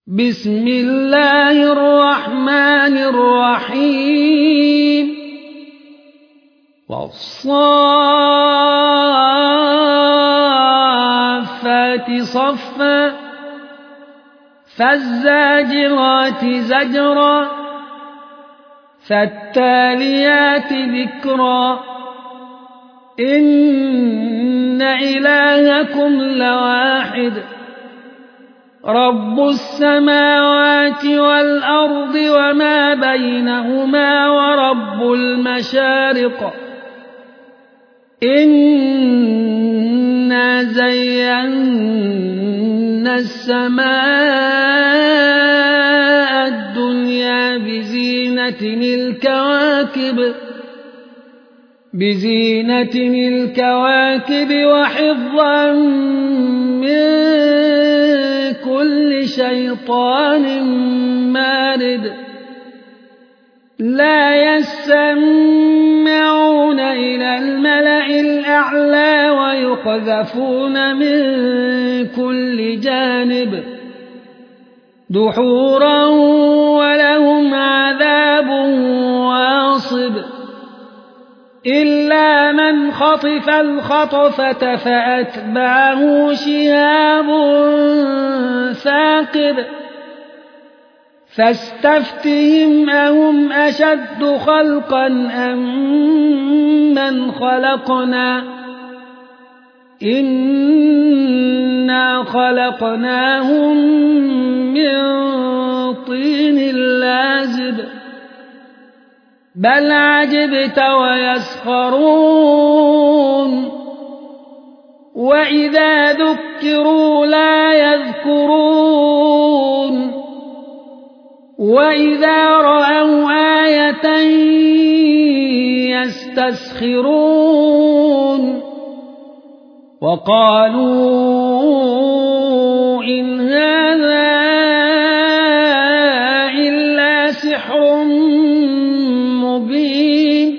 بسم الله الرحمن الرحيم والصافات صفا فالزاجرات زجرا فالتاليات ذكرا إن إلهكم لواحد رب السماوات والأرض وما بينهما ورب المشارق إنا زينا السماء الدنيا بزينة الكواكب وحفظا من كل شيطان مارد لا يسمعون إلى الملأ الأعلى ويقذفون من كل جانب دحورا ولهم عذاب واصب إلا من خطف الخطفة فأتبعه شهاب ثاقب فاستفتهم أهم أشد خلقا أم من خلقنا إنا خلقناهم من طين لازب بل عجبت ويسخرون وإذا ذكروا لا يذكرون وإذا رأوا آية يستسخرون وقالوا إن هذا إلا سحر مبين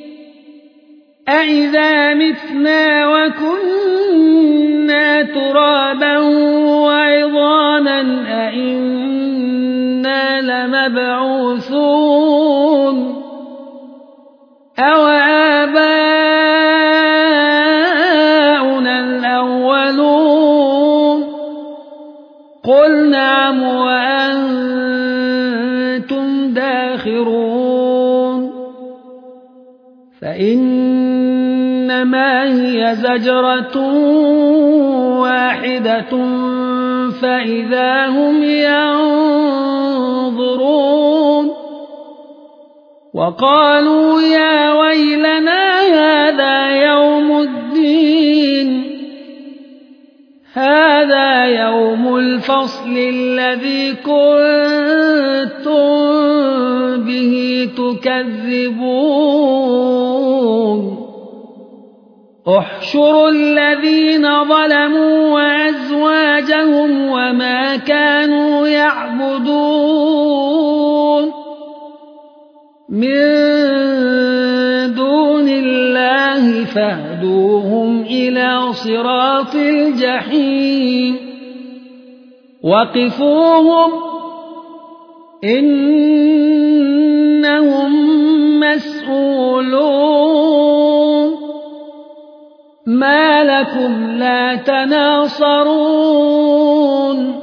أإذا متنا وكنا ترابا وعظاما أإنا لمبعوثون أو آباؤنا الأولون قل نعم وأنتم داخرون فإنما هي زجرة واحدة فإذا هم ينظرون وقالوا يا ويلنا هذا يوم الفصل الذي كنتم به تكذبون احشروا الذين ظلموا وأزواجهم وما كانوا يعبدون من دون الله فاهدوهم إلى صراط الجحيم وقفوهم إنهم مسؤولون ما لكم لا تناصرون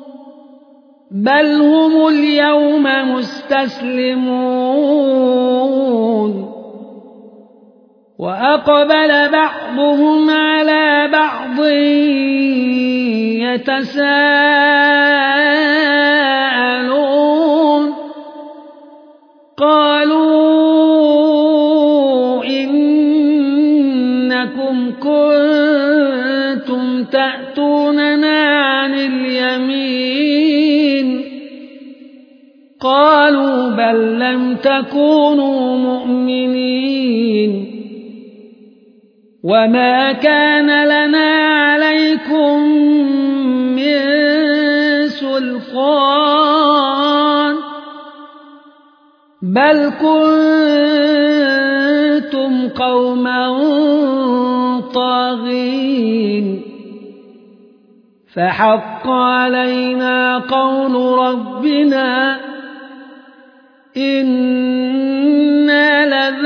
بل هم اليوم مستسلمون وأقبل بعضهم على بعض يتساءلون قالوا إنكم كنتم تأتوننا عن اليمين قالوا بل لم تكونوا مؤمنين وما كان لنا عليكم من سلطان بل كنتم قوما طاغين فحق علينا قول ربنا إنا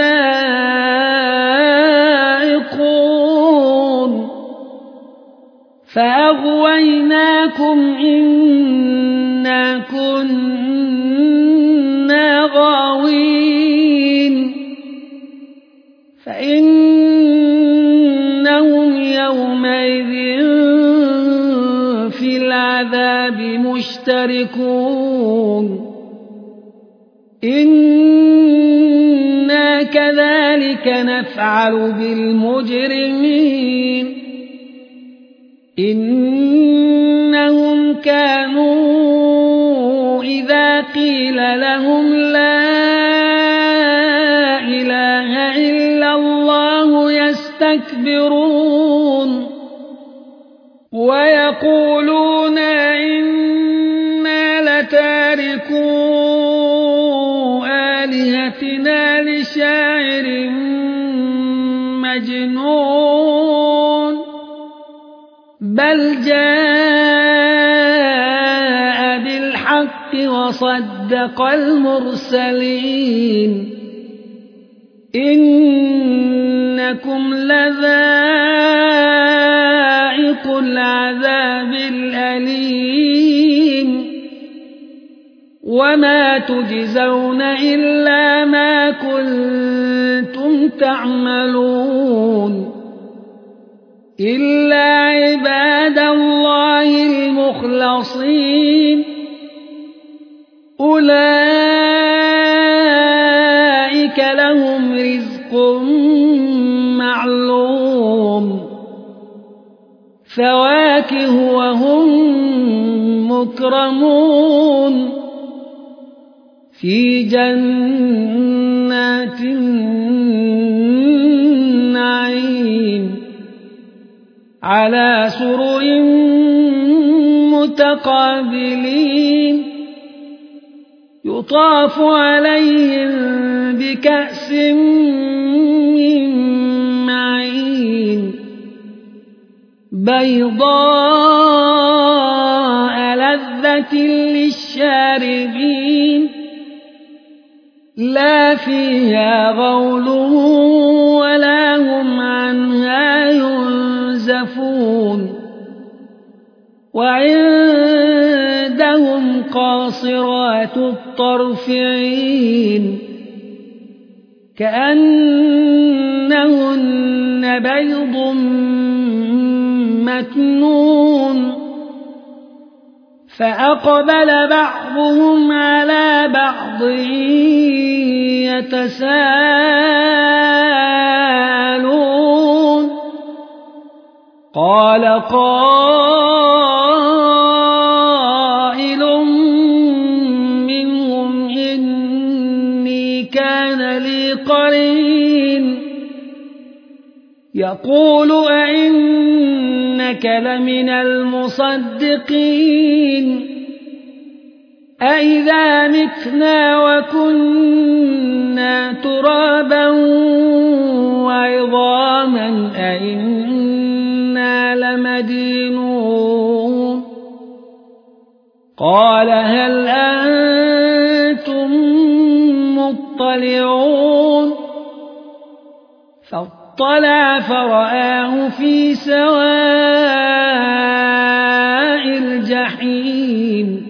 لذائقون فأغويناكم إنا كنا غاوين فإنهم يومئذ في العذاب مشتركون إنا كذلك نفعل بالمجرمين إنهم كانوا إذا قيل لهم لا إله إلا الله يستكبرون ويقولون إنا لتاركو آلهتنا لشاعر مجنون بل جاء بالحق وصدق المرسلين إنكم لذائق العذاب الأليم وما تجزون إلا ما كنتم تعملون إلا عباد الله المخلصين أولئك لهم رزق معلوم فواكه وهم مكرمون في جنات النعيم على سرر متقابلين يطاف عليهم بكأس من معين بيضاء لذة للشاربين لا فيها غول ولا هم عنها ينزفون وعندهم قاصرات الطرف عين كأنهن بيض مكنون فأقبل بعضهم على بعض يتساءلون قال قائل منهم إني كان لي قرين يقول أئنك لمن المصدقين أئذا متنا وكنا ترابا وعظاما أئنا لمدينون قال هل أنتم مطلعون فاطلع فرآه في سواء الجحيم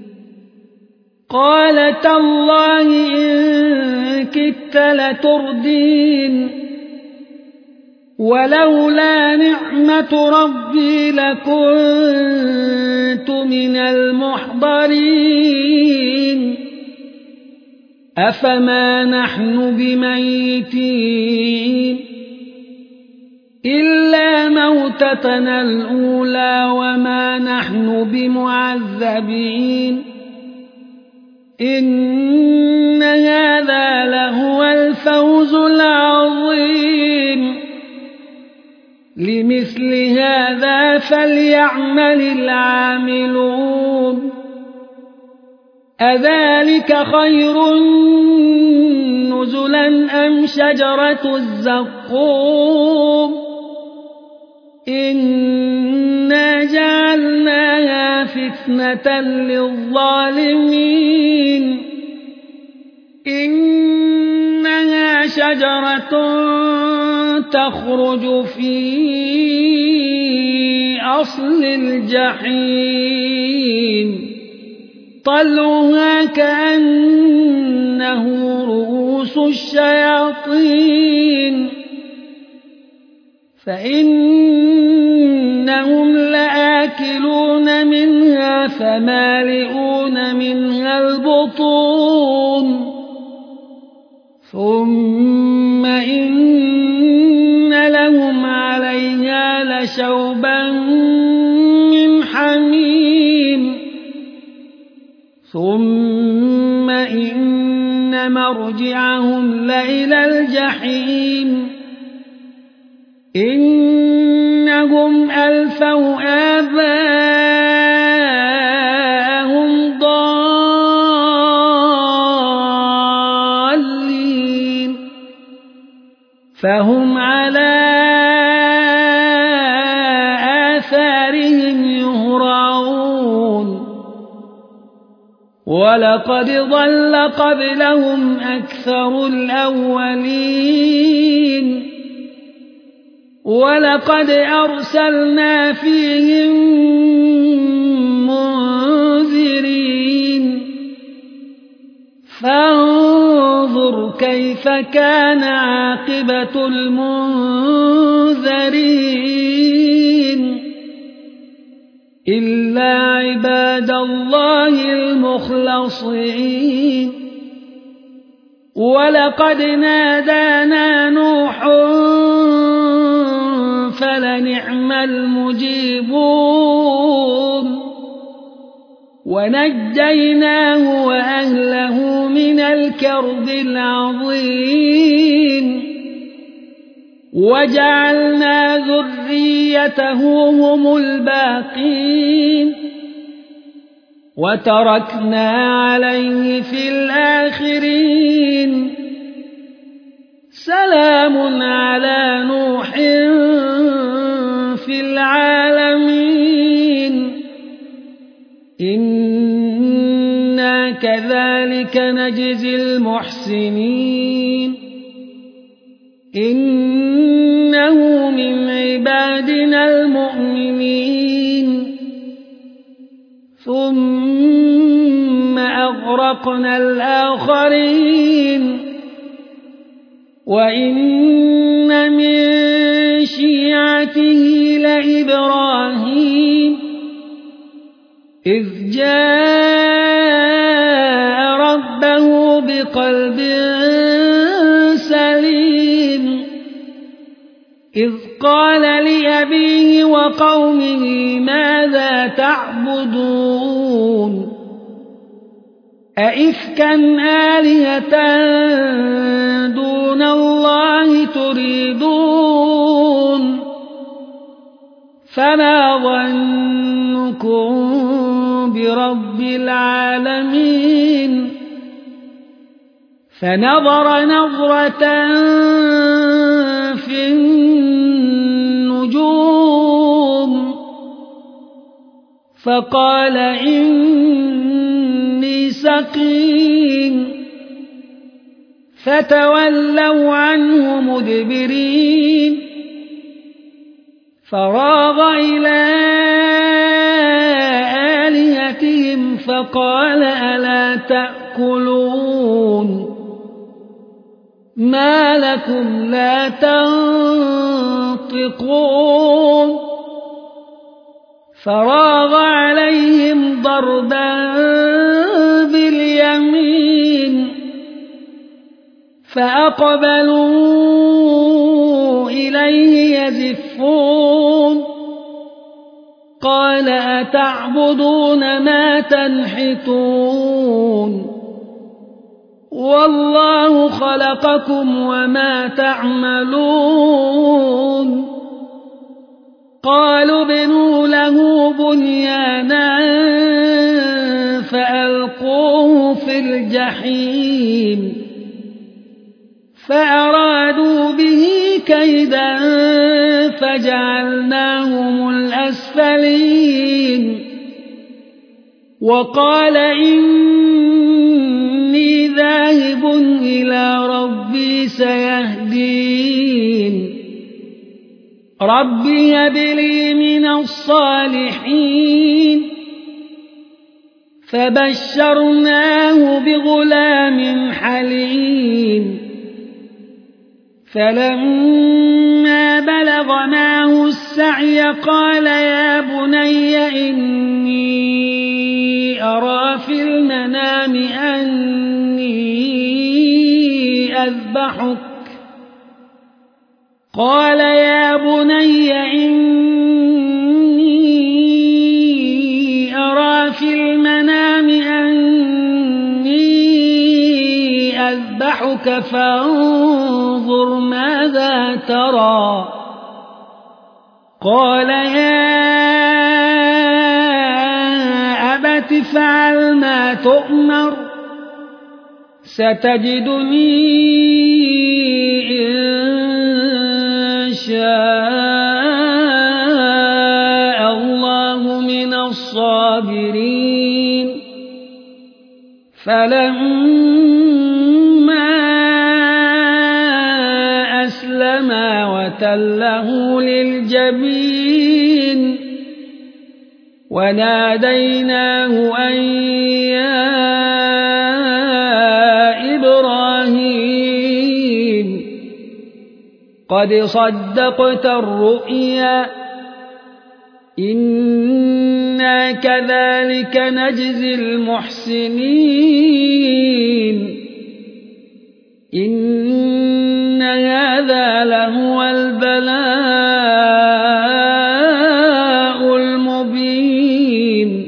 قال تالله إن كدت لتردين ولولا نعمة ربي لكنت من المحضرين أفما نحن بميتين إلا موتتنا الأولى وما نحن بمعذبين إن هذا لهو الفوز العظيم لمثل هذا فليعمل العاملون أذلك خير نزلا أم شجرة الزقوم إنا جعلناها فتنة للظالمين إنها شجرة تخرج في أصل الجحيم طلعها كأنه رؤوس الشياطين فإنهم لآكلون منها فمالئون منها البطون ثم إن لهم عليها لشوبا من حميم ثم إن مرجعهم لإلى الجحيم إنهم ألفوا آباءهم ضالين فهم على آثارهم يهرعون ولقد ضل قبلهم أكثر الأولين ولقد أرسلنا فيهم منذرين فانظر كيف كان عاقبة المنذرين إلا عباد الله المخلصين ولقد نادانا نوح فلنعم المجيبون ونجيناه وأهله من الكرب العظيم وجعلنا ذريته هم الباقين وتركنا عليه في الآخرين سلام على نوح في العالمين إنا كذلك نجزي المحسنين إنه من عبادنا المؤمنين ثم أغرقنا الآخرين وإن من شيعته لإبراهيم إذ جاء ربه بقلب سليم إذ قال لأبيه وقومه ماذا تعبدون أئفكا آلهة دون الله تريدون فما ظنكم برب العالمين فنظر نظرة في النجوم فقال إني سقيم فتولوا عنه مدبرين فراغ إلى آلهتهم فقال ألا تأكلون ما لكم لا تنطقون فراغ عليهم ضربا باليمين فأقبلوا إليه يزفون قال أتعبدون ما تنحتون والله خلقكم وما تعملون قالوا ابنوا له بنيانا فألقوه في الجحيم فأرادوا به كيدا فجعلناهم الأسفلين وقال إني ذاهب إلى ربي سيهدين رب هب لي من الصالحين فبشرناه بغلام حليم فلما بلغ معه السعي قال يا بني إني أرى في المنام أني أذبحك قال يا بني إني أرى في المنام أني أذبحك فانظر ماذا ترى قال يا أبت افعل ما تؤمر ستجدني إن شاء الله من الصابرين فلما أسلما وتله للجبين وناديناه أن يا إبراهيم قد صدقت الرؤيا إنا كذلك نجزي المحسنين إن هذا لهو البلاء المبين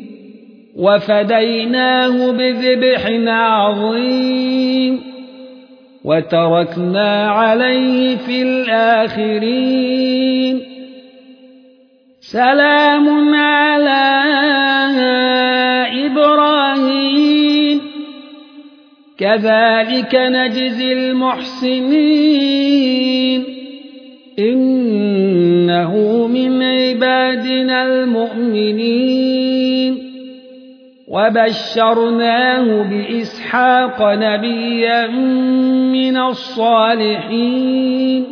وفديناه بذبح عظيم وتركنا عليه في الآخرين سلام على إبراهيم كذلك نجزي المحسنين إنه من عبادنا المؤمنين وبشرناه بإسحاق نبيا من الصالحين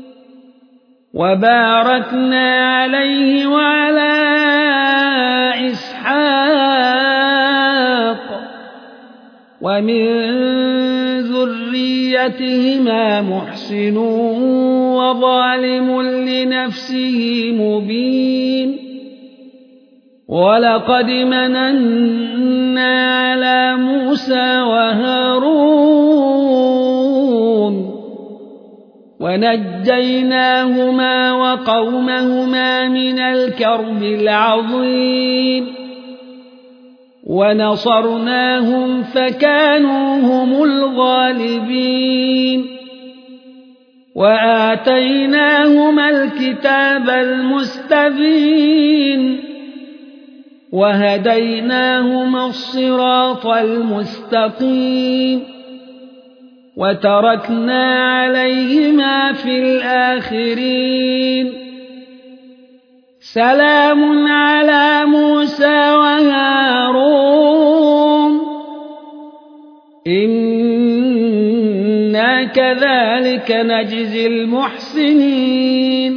وباركنا عليه وعلى إسحاق ومن ذريتهما محسن وظالم لنفسه مبين ولقد مننا على موسى وهارون ونجيناهما وقومهما من الكرب العظيم ونصرناهم فكانوا هم الغالبين وآتيناهما الكتاب المستبين وهديناهما الصراط المستقيم وتركنا عليهما في الآخرين سلام على موسى وهارون إنا كذلك نجزي المحسنين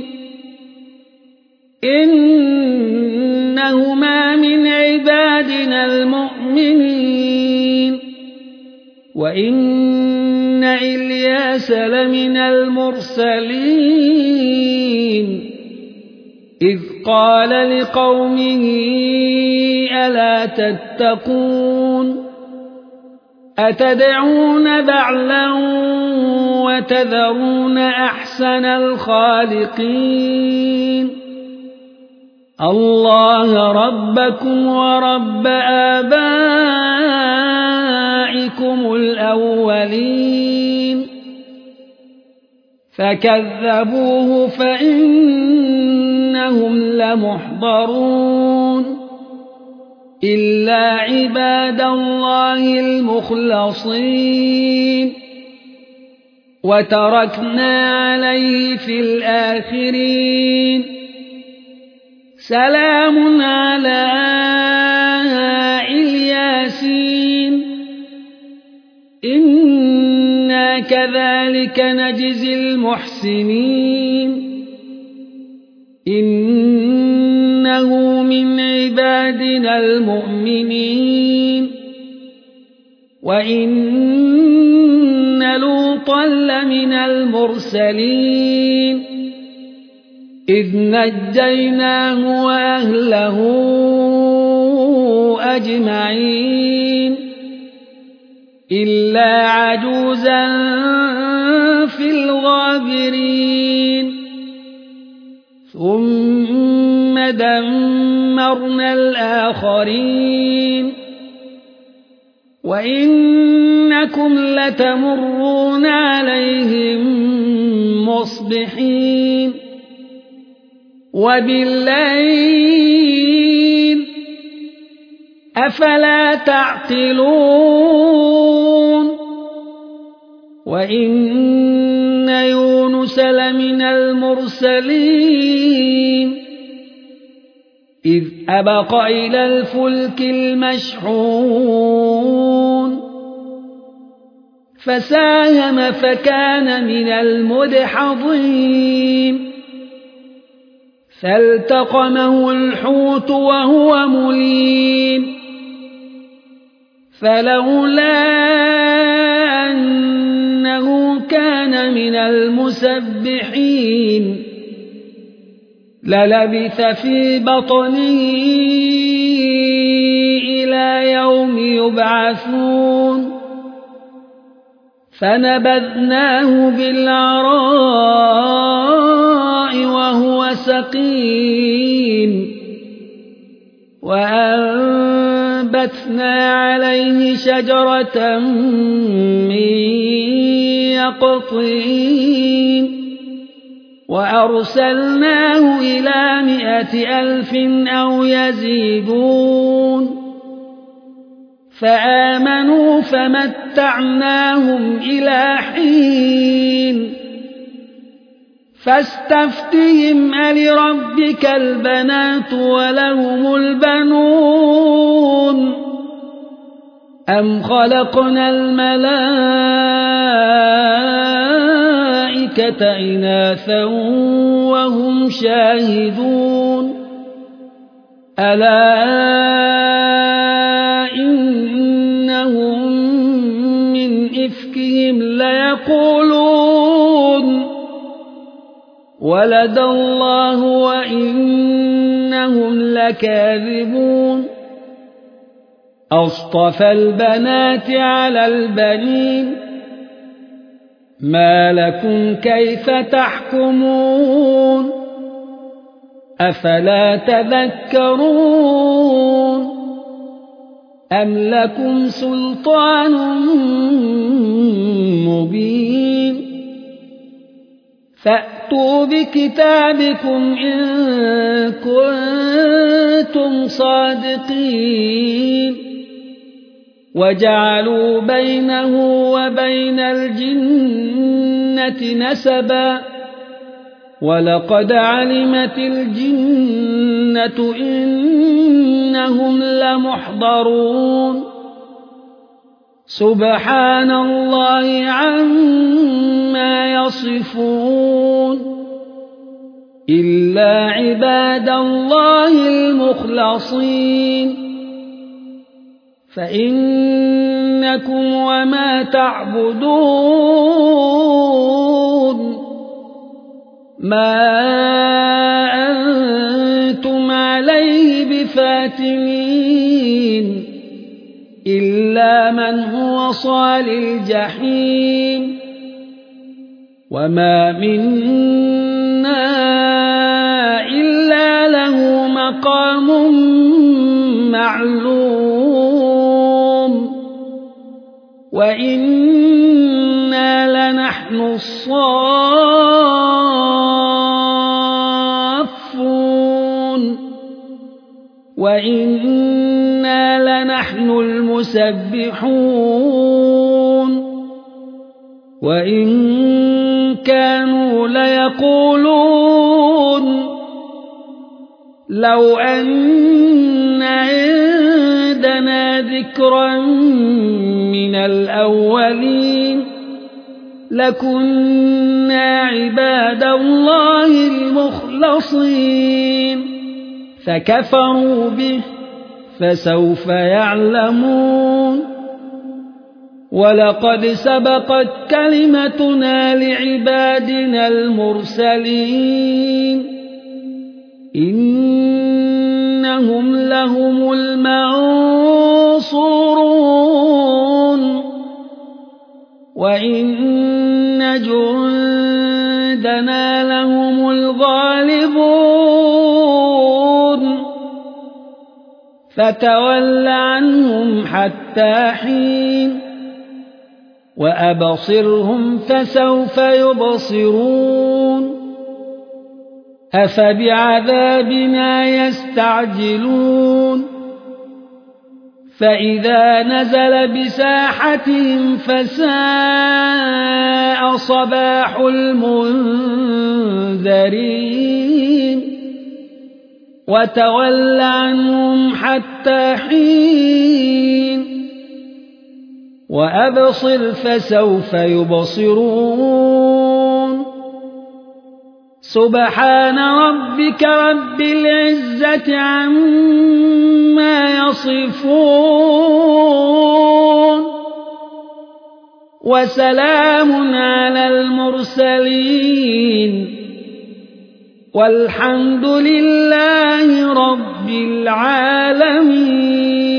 إنهما من عبادنا المؤمنين وإن إلياس لمن المرسلين إذ قال لقومه ألا تتقون أتدعون بعلا وتذرون أحسن الخالقين الله ربكم ورب آبائكم الأولين فكذبوه فإنهم لمحضرون إلا عباد الله المخلصين وتركنا عليه في الآخرين سلام على الياسين إنا كذلك نجزي المحسنين إنه من عبادنا المؤمنين وإن لوطا لمن المرسلين إذ نجيناه وأهله أجمعين إلا عجوزا في الغابرين ثم دمرنا الآخرين وإنكم لتمرون عليهم مصبحين وبالليل أفلا تعقلون وإن يونس لمن المرسلين إذ أبق إلى الفلك المشحون فساهم فكان من المدحضين فالتقمه الحوت وهو مليم فلولا أنه كان من المسبحين للبث في بطنه إلى يوم يبعثون فنبذناه بالعراء وهو سقيم وأنبتنا عليه شجرة من يقطين وأرسلناه إلى 100,000 أو يزيدون فآمنوا فمتعناهم إلى حين فاستفتهم ألربك البنات ولهم البنون أم خلقنا الملائكة إناثا وهم شاهدون ألا إنهم من إفكهم ليقولون ولد الله وإنهم لكاذبون أصطفى البنات على البنين ما لكم كيف تحكمون أفلا تذكرون أم لكم سلطان مبين فأتوا بكتابكم إن كنتم صادقين وجعلوا بينه وبين الجنة نسبا ولقد علمت الجنة إنهم لمحضرون سبحان الله عما يصفون إلا عباد الله المخلصين فإنكم وما تعبدون ما أنتم عليه بفاتنين إلا من هو صال الجحيم وما منا إلا له مقام معلوم وإنا لنحن الصافون وإنا لنحن المسبحون وإن كانوا ليقولون لو أن عندنا ذكرا من الأولين لكنا عباد الله المخلصين فكفروا به فسوف يعلمون ولقد سبقت كلمتنا لعبادنا المرسلين إنهم لهم المنصورون وإن جندنا لهم الغالبون فتول عنهم حتى حين وأبصرهم فسوف يبصرون أفبعذابنا يستعجلون فإذا نزل بساحتهم فساء صباح المنذرين وتول عنهم حتى حين وأبصر فسوف يبصرون سبحان ربك رب العزة عما يصفون وسلام على المرسلين والحمد لله رب العالمين.